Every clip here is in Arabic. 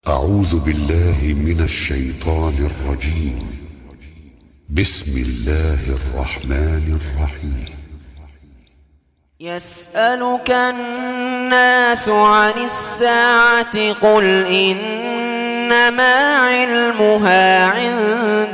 أعوذ بالله من الشيطان الرجيم. بسم الله الرحمن الرحيم. يسألك الناس عن الساعة قل إنما علمها عند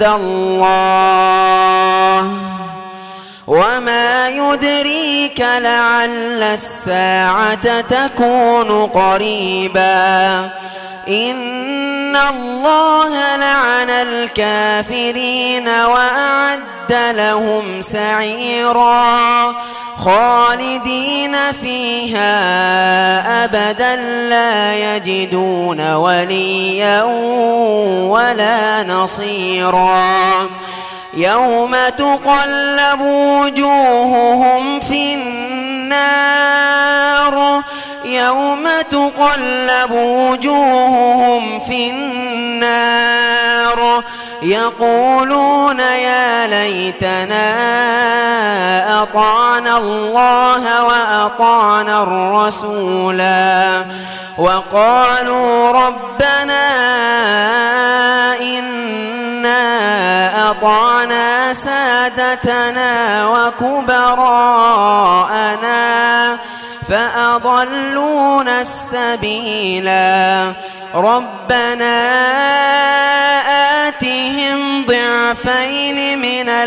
الله وما يدريك لعل الساعة تكون قريبا إن الله لعن الكافرين وأعد لهم سعيرا خالدين فيها أبدا لا يجدون وليا ولا نصيرا يوم تقلب وجوههم في النار يقولون يا ليتنا أطعنا الله وأطعنا الرسولا وقالوا ربنا إنا أطعنا سادتنا وكبراءنا فأضلونا السبيلا ربنا آتهم ضعفين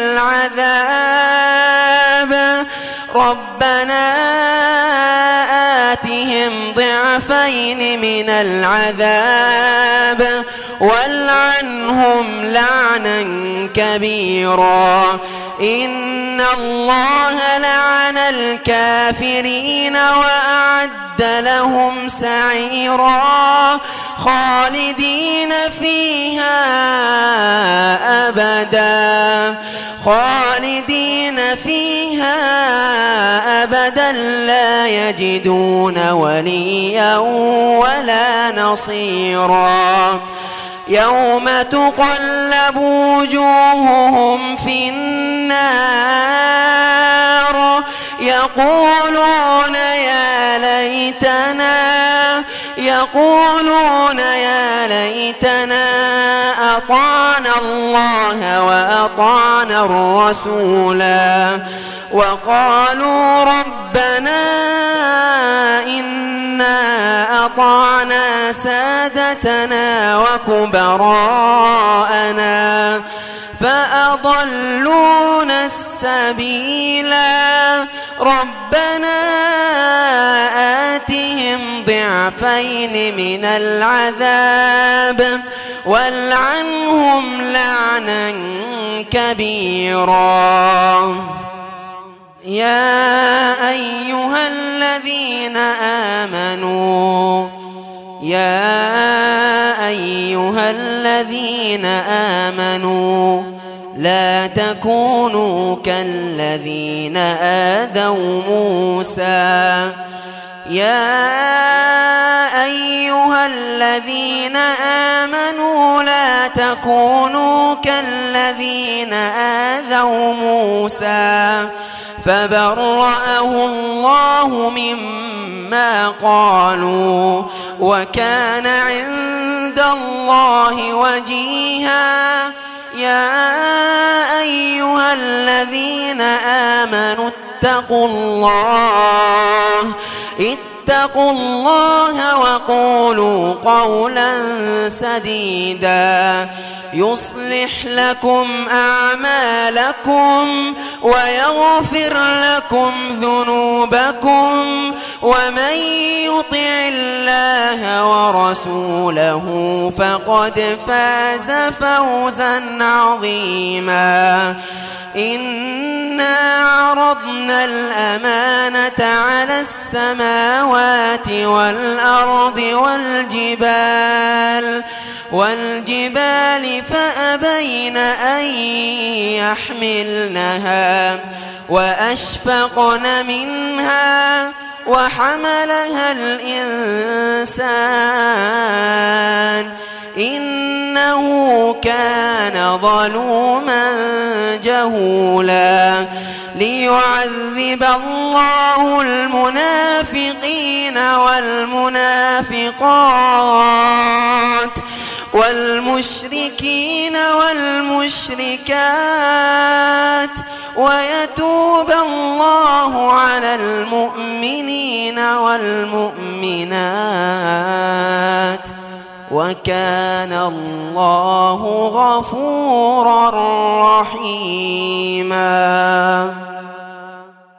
من العذاب والعنهم لعنا كبيرا إن الله لعن الكافرين وأعد لهم سعيرا خالدين فيها أبدا لا يجدون وليا ولا نصيرا يوم تقلب وجوههم في النار يقولون يا ليتنا أطعنا الله وأطعنا الرسولا وقالوا ربنا إنا أطعنا سادتنا وكبراءنا فأضلونا السبيلا ربنا آتهم ضعفين من العذاب والعنهم لعنا كبيرا يا أيها الذين آمنوا لا تكونوا كالذين آذوا موسى فبرأه الله مما قالوا وكان عند الله وجيها يا أيها الذين آمنوا اتقوا الله وقولوا قولا سديدا يصلح لكم أعمالكم ويغفر لكم ذنوبكم ومن يطع الله ورسوله فقد فاز فوزا عظيما إنا عرضنا الأمانة على السماوات والأرض والجبال فأبين أن يحملنها وأشفقن منها وحملها الإنسان إنه كان ظلوما جهولا ليعذب الله المنافقين والمنافقات والمشركين والمشركات ويتوب الله على المؤمنين والمؤمنات وكان الله غفورا رحيما.